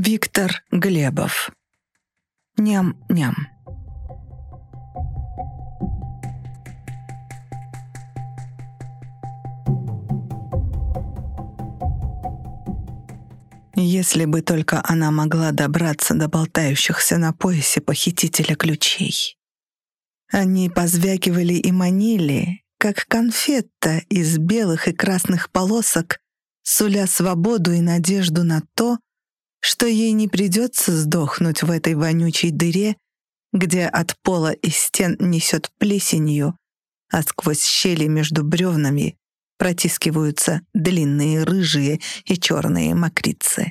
Виктор Глебов. Ням-ням. Если бы только она могла добраться до болтающихся на поясе похитителя ключей. Они позвякивали и манили, как конфетта из белых и красных полосок, суля свободу и надежду на то, что ей не придется сдохнуть в этой вонючей дыре, где от пола и стен несет плесенью, а сквозь щели между бревнами протискиваются длинные рыжие и черные мокрицы.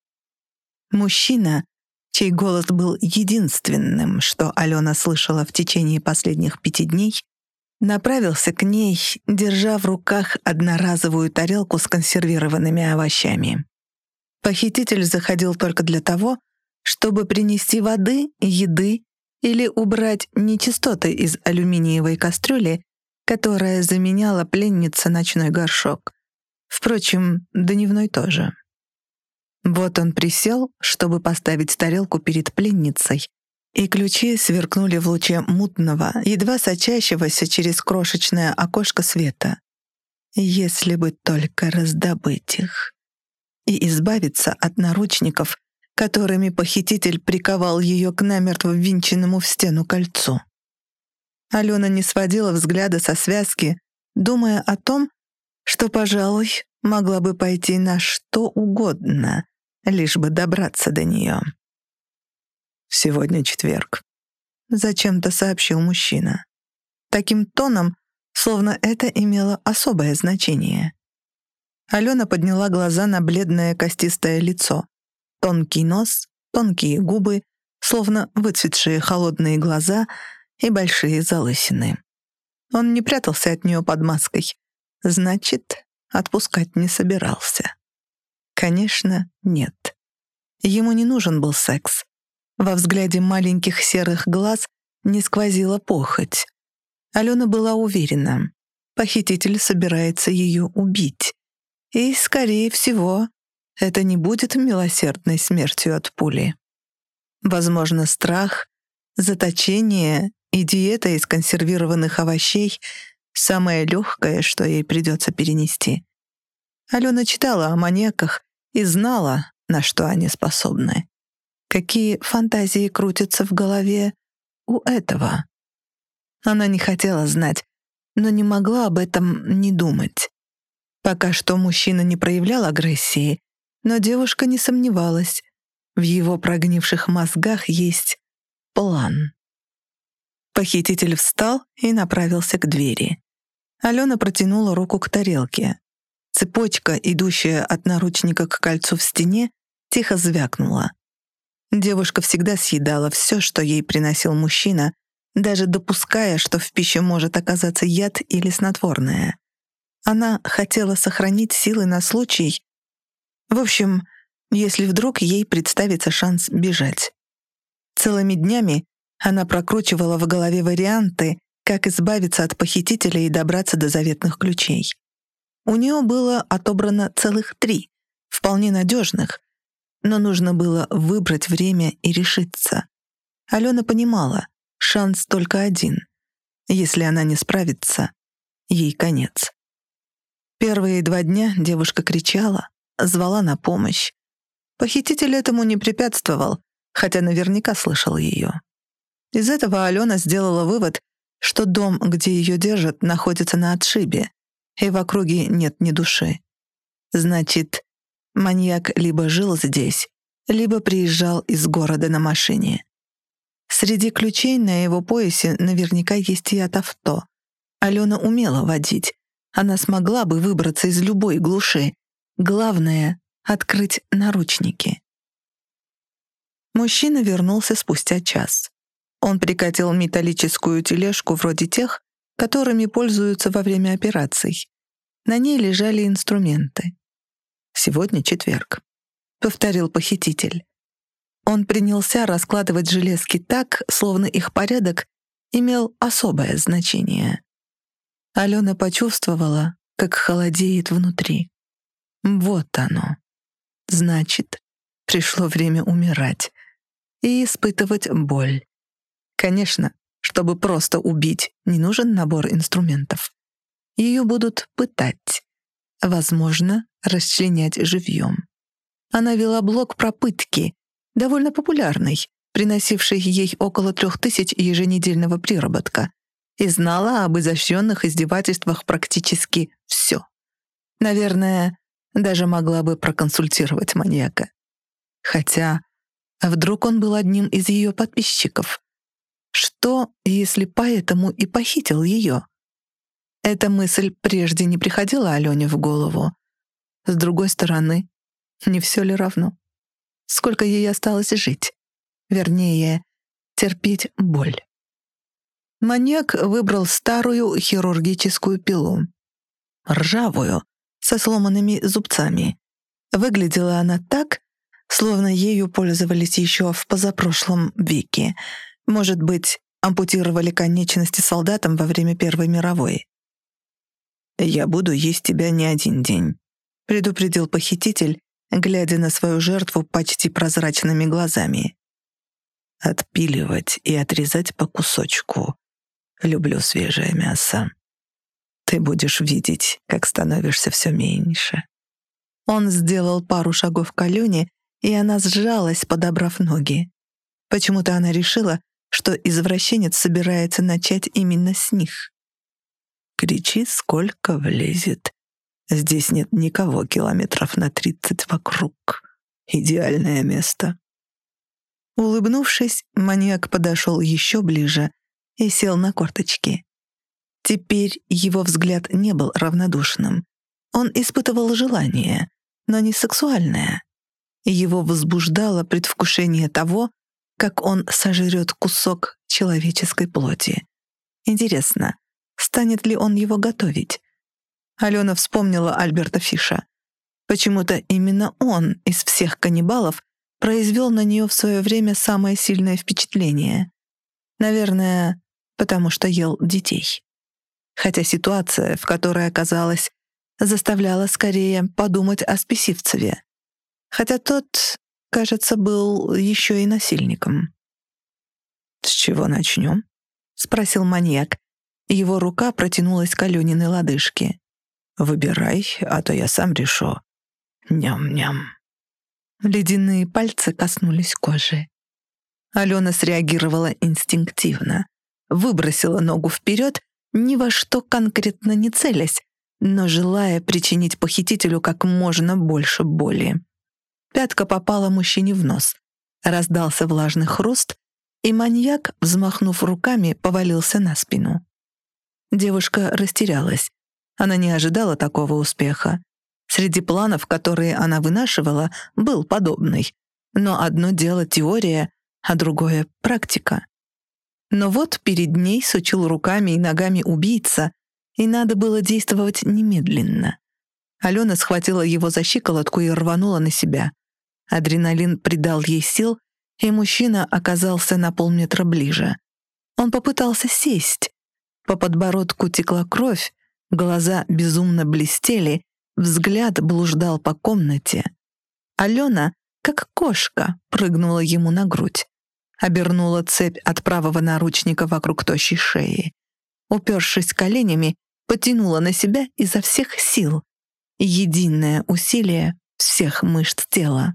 Мужчина, чей голос был единственным, что Алена слышала в течение последних 5 дней, направился к ней, держа в руках одноразовую тарелку с консервированными овощами. Похититель заходил только для того, чтобы принести воды, еды или убрать нечистоты из алюминиевой кастрюли, которая заменяла пленнице ночной горшок. Впрочем, дневной тоже. Вот он присел, чтобы поставить тарелку перед пленницей, и ключи сверкнули в луче мутного, едва сочащегося через крошечное окошко света. Если бы только раздобыть их и избавиться от наручников, которыми похититель приковал ее к намертво ввинченному в стену кольцу. Алена не сводила взгляда со связки, думая о том, что, пожалуй, могла бы пойти на что угодно, лишь бы добраться до нее. «Сегодня четверг», — зачем-то сообщил мужчина. Таким тоном, словно это имело особое значение. Алена подняла глаза на бледное костистое лицо. Тонкий нос, тонкие губы, словно выцветшие холодные глаза и большие залысины. Он не прятался от нее под маской. Значит, отпускать не собирался. Конечно, нет. Ему не нужен был секс. Во взгляде маленьких серых глаз не сквозила похоть. Алена была уверена, похититель собирается ее убить. И, скорее всего, это не будет милосердной смертью от пули. Возможно, страх, заточение и диета из консервированных овощей — самое легкое, что ей придется перенести. Алена читала о маньяках и знала, на что они способны. Какие фантазии крутятся в голове у этого. Она не хотела знать, но не могла об этом не думать. Пока что мужчина не проявлял агрессии, но девушка не сомневалась. В его прогнивших мозгах есть план. Похититель встал и направился к двери. Алена протянула руку к тарелке. Цепочка, идущая от наручника к кольцу в стене, тихо звякнула. Девушка всегда съедала все, что ей приносил мужчина, даже допуская, что в пище может оказаться яд или снотворное. Она хотела сохранить силы на случай, в общем, если вдруг ей представится шанс бежать. Целыми днями она прокручивала в голове варианты, как избавиться от похитителя и добраться до заветных ключей. У нее было отобрано целых 3, вполне надежных, но нужно было выбрать время и решиться. Алена понимала, шанс только один. Если она не справится, ей конец. Первые 2 дня девушка кричала, звала на помощь. Похититель этому не препятствовал, хотя наверняка слышал ее. Из этого Алена сделала вывод, что дом, где ее держат, находится на отшибе, и в округе нет ни души. Значит, маньяк либо жил здесь, либо приезжал из города на машине. Среди ключей на его поясе наверняка есть и от авто. Алена умела водить. Она смогла бы выбраться из любой глуши. Главное — открыть наручники. Мужчина вернулся спустя час. Он прикатил металлическую тележку вроде тех, которыми пользуются во время операций. На ней лежали инструменты. «Сегодня четверг», — повторил похититель. Он принялся раскладывать железки так, словно их порядок имел особое значение. Алена почувствовала, как холодеет внутри. Вот оно. Значит, пришло время умирать и испытывать боль. Конечно, чтобы просто убить, не нужен набор инструментов. Ее будут пытать, возможно, расчленять живьем. Она вела блог про пытки, довольно популярный, приносивший ей около 3000 еженедельного приработка, и знала об изощренных издевательствах практически все. Наверное, даже могла бы проконсультировать маньяка. Хотя, вдруг он был одним из ее подписчиков? Что, если поэтому и похитил ее? Эта мысль прежде не приходила Алене в голову. С другой стороны, не все ли равно? Сколько ей осталось жить? Вернее, терпеть боль. Маньяк выбрал старую хирургическую пилу. Ржавую, со сломанными зубцами. Выглядела она так, словно ею пользовались еще в позапрошлом веке. Может быть, ампутировали конечности солдатам во время Первой мировой. «Я буду есть тебя не один день», — предупредил похититель, глядя на свою жертву почти прозрачными глазами. «Отпиливать и отрезать по кусочку. Люблю свежее мясо. Ты будешь видеть, как становишься все меньше». Он сделал пару шагов к Алене, и она сжалась, подобрав ноги. Почему-то она решила, что извращенец собирается начать именно с них. «Кричи, сколько влезет. Здесь нет никого километров на 30 вокруг. Идеальное место». Улыбнувшись, маньяк подошел еще ближе и сел на корточки. Теперь его взгляд не был равнодушным. Он испытывал желание, но не сексуальное. Его возбуждало предвкушение того, как он сожрет кусок человеческой плоти. Интересно, станет ли он его готовить? Алена вспомнила Альберта Фиша. Почему-то именно он из всех каннибалов произвел на нее в свое время самое сильное впечатление. Наверное, потому что ел детей. Хотя ситуация, в которой оказалась, заставляла скорее подумать о Списивцеве. Хотя тот, кажется, был еще и насильником. «С чего начнем?» — спросил маньяк. Его рука протянулась к Алёниной лодыжке. «Выбирай, а то я сам решу. Ням-ням». Ледяные пальцы коснулись кожи. Алена среагировала инстинктивно. Выбросила ногу вперед, ни во что конкретно не целясь, но желая причинить похитителю как можно больше боли. Пятка попала мужчине в нос. Раздался влажный хруст, и маньяк, взмахнув руками, повалился на спину. Девушка растерялась. Она не ожидала такого успеха. Среди планов, которые она вынашивала, был подобный. Но одно дело теория, а другое — практика. Но вот перед ней сучил руками и ногами убийца, и надо было действовать немедленно. Алена схватила его за щиколотку и рванула на себя. Адреналин придал ей сил, и мужчина оказался на полметра ближе. Он попытался сесть. По подбородку текла кровь, глаза безумно блестели, взгляд блуждал по комнате. Алена, как кошка, прыгнула ему на грудь. Обернула цепь от правого наручника вокруг тощей шеи. Упершись коленями, потянула на себя изо всех сил. Единое усилие всех мышц тела.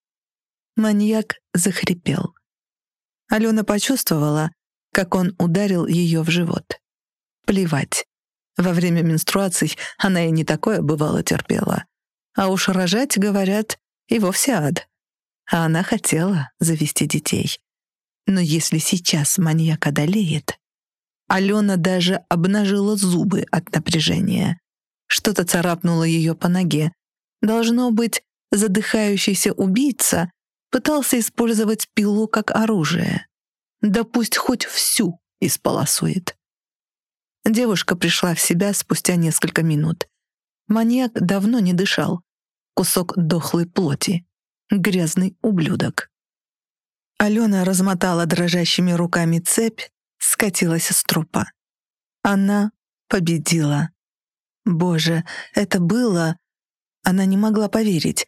Маньяк захрипел. Алена почувствовала, как он ударил ее в живот. Плевать. Во время менструаций она и не такое бывало терпела. А уж рожать, говорят, и вовсе ад. А она хотела завести детей. Но если сейчас маньяк одолеет... Алена даже обнажила зубы от напряжения. Что-то царапнуло ее по ноге. Должно быть, задыхающийся убийца пытался использовать пилу как оружие. Да пусть хоть всю исполосует. Девушка пришла в себя спустя несколько минут. Маньяк давно не дышал. Кусок дохлой плоти. Грязный ублюдок. Алена размотала дрожащими руками цепь, скатилась с трупа. Она победила. Боже, это было... Она не могла поверить.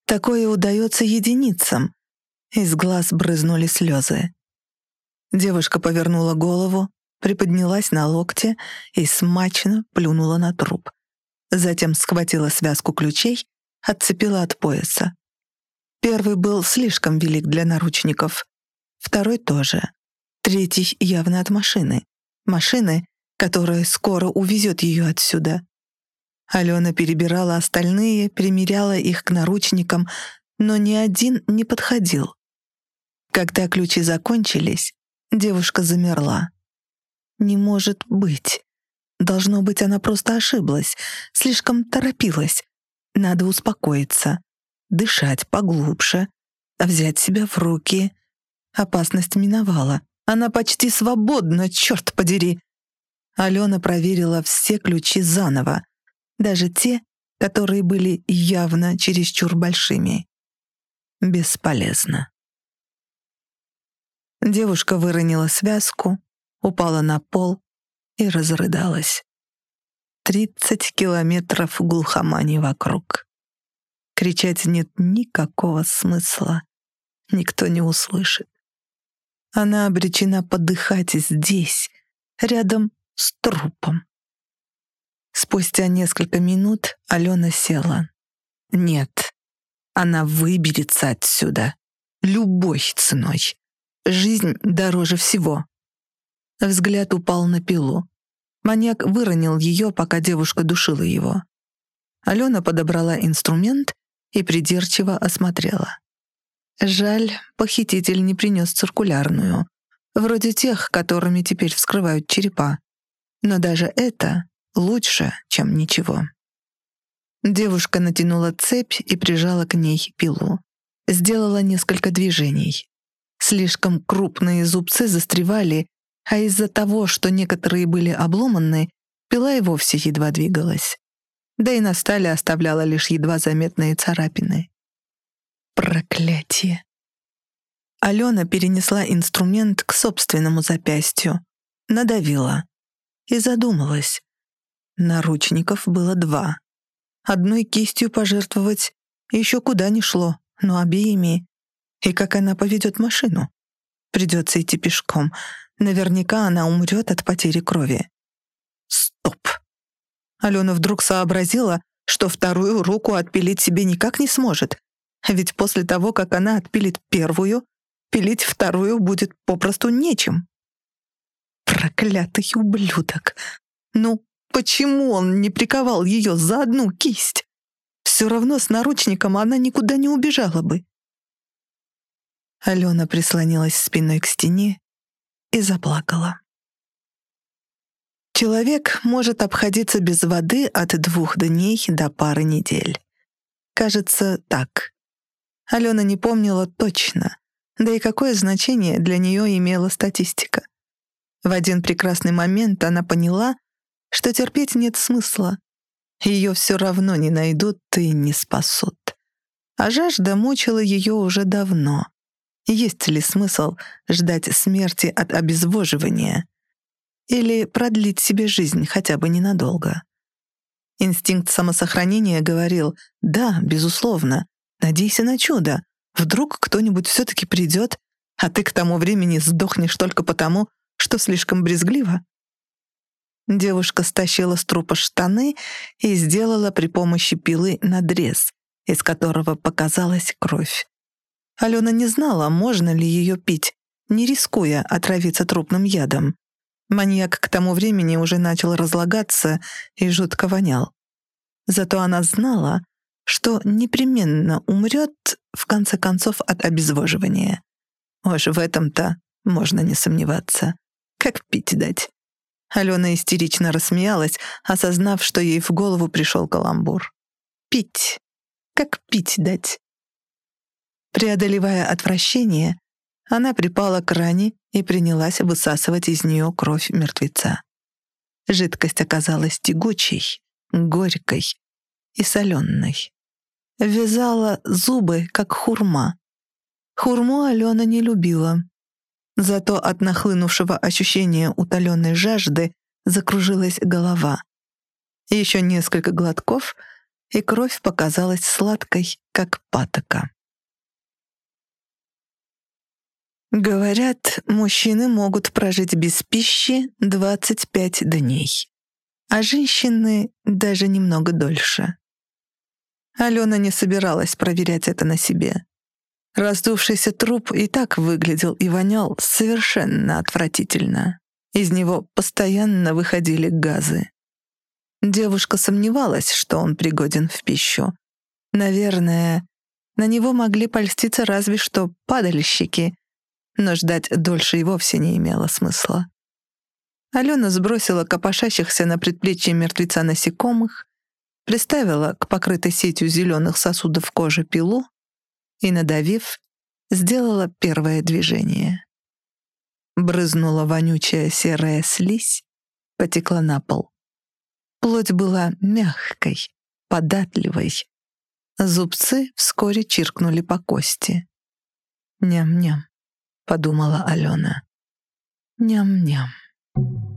Такое удается единицам. Из глаз брызнули слезы. Девушка повернула голову, приподнялась на локте и смачно плюнула на труп. Затем схватила связку ключей, отцепила от пояса. Первый был слишком велик для наручников. Второй тоже. Третий явно от машины. Машины, которая скоро увезет ее отсюда. Алена перебирала остальные, примеряла их к наручникам, но ни один не подходил. Когда ключи закончились, девушка замерла. Не может быть. Должно быть, она просто ошиблась, слишком торопилась. Надо успокоиться, дышать поглубже, взять себя в руки. Опасность миновала. Она почти свободна, черт подери. Алена проверила все ключи заново, даже те, которые были явно чересчур большими. Бесполезно. Девушка выронила связку, упала на пол и разрыдалась. 30 километров глухомани вокруг. Кричать нет никакого смысла. Никто не услышит. Она обречена подыхать здесь, рядом с трупом. Спустя несколько минут Алена села. Нет, она выберется отсюда. Любой ценой. Жизнь дороже всего. Взгляд упал на пилу. Маньяк выронил ее, пока девушка душила его. Алена подобрала инструмент и придирчиво осмотрела. Жаль, похититель не принес циркулярную, вроде тех, которыми теперь вскрывают черепа. Но даже это лучше, чем ничего. Девушка натянула цепь и прижала к ней пилу. Сделала несколько движений. Слишком крупные зубцы застревали, а из-за того, что некоторые были обломаны, пила и вовсе едва двигалась. Да и на стале оставляла лишь едва заметные царапины. Проклятие! Алена перенесла инструмент к собственному запястью, надавила и задумалась. Наручников было 2. Одной кистью пожертвовать еще куда ни шло, но обеими. И как она поведет машину? Придется идти пешком. Наверняка она умрет от потери крови. Стоп! Алена вдруг сообразила, что вторую руку отпилить себе никак не сможет. Ведь после того, как она отпилит первую, пилить вторую будет попросту нечем. Проклятый ублюдок! Ну, почему он не приковал ее за одну кисть? Все равно с наручником она никуда не убежала бы. Алена прислонилась спиной к стене и заплакала. Человек может обходиться без воды от 2 дней до пары недель. Кажется, так. Алена не помнила точно, да и какое значение для нее имела статистика. В один прекрасный момент она поняла, что терпеть нет смысла. Ее все равно не найдут и не спасут. А жажда мучила ее уже давно. Есть ли смысл ждать смерти от обезвоживания? Или продлить себе жизнь хотя бы ненадолго? Инстинкт самосохранения говорил: да, безусловно, надейся на чудо. Вдруг кто-нибудь все-таки придет, а ты к тому времени сдохнешь только потому, что слишком брезглива. Девушка стащила с трупа штаны и сделала при помощи пилы надрез, из которого показалась кровь. Алена не знала, можно ли ее пить, не рискуя отравиться трупным ядом. Маньяк к тому времени уже начал разлагаться и жутко вонял. Зато она знала, что непременно умрет, в конце концов, от обезвоживания. Уж в этом-то можно не сомневаться. Как пить дать? Алена истерично рассмеялась, осознав, что ей в голову пришел каламбур. Пить. Как пить дать? Преодолевая отвращение, она припала к ране и принялась высасывать из нее кровь мертвеца. Жидкость оказалась тягучей, горькой и соленой. Вязала зубы, как хурма. Хурму Алена не любила. Зато от нахлынувшего ощущения утоленной жажды закружилась голова. Еще несколько глотков, и кровь показалась сладкой, как патока. Говорят, мужчины могут прожить без пищи 25 дней, а женщины даже немного дольше. Алена не собиралась проверять это на себе. Раздувшийся труп и так выглядел и вонял совершенно отвратительно. Из него постоянно выходили газы. Девушка сомневалась, что он пригоден в пищу. Наверное, на него могли польститься разве что падальщики, но ждать дольше и вовсе не имело смысла. Алена сбросила копошащихся на предплечье мертвеца насекомых, приставила к покрытой сетью зеленых сосудов кожи пилу и, надавив, сделала первое движение. Брызнула вонючая серая слизь, потекла на пол. Плоть была мягкой, податливой. Зубцы вскоре чиркнули по кости. «Ням-ням», — подумала Алена. «Ням-ням».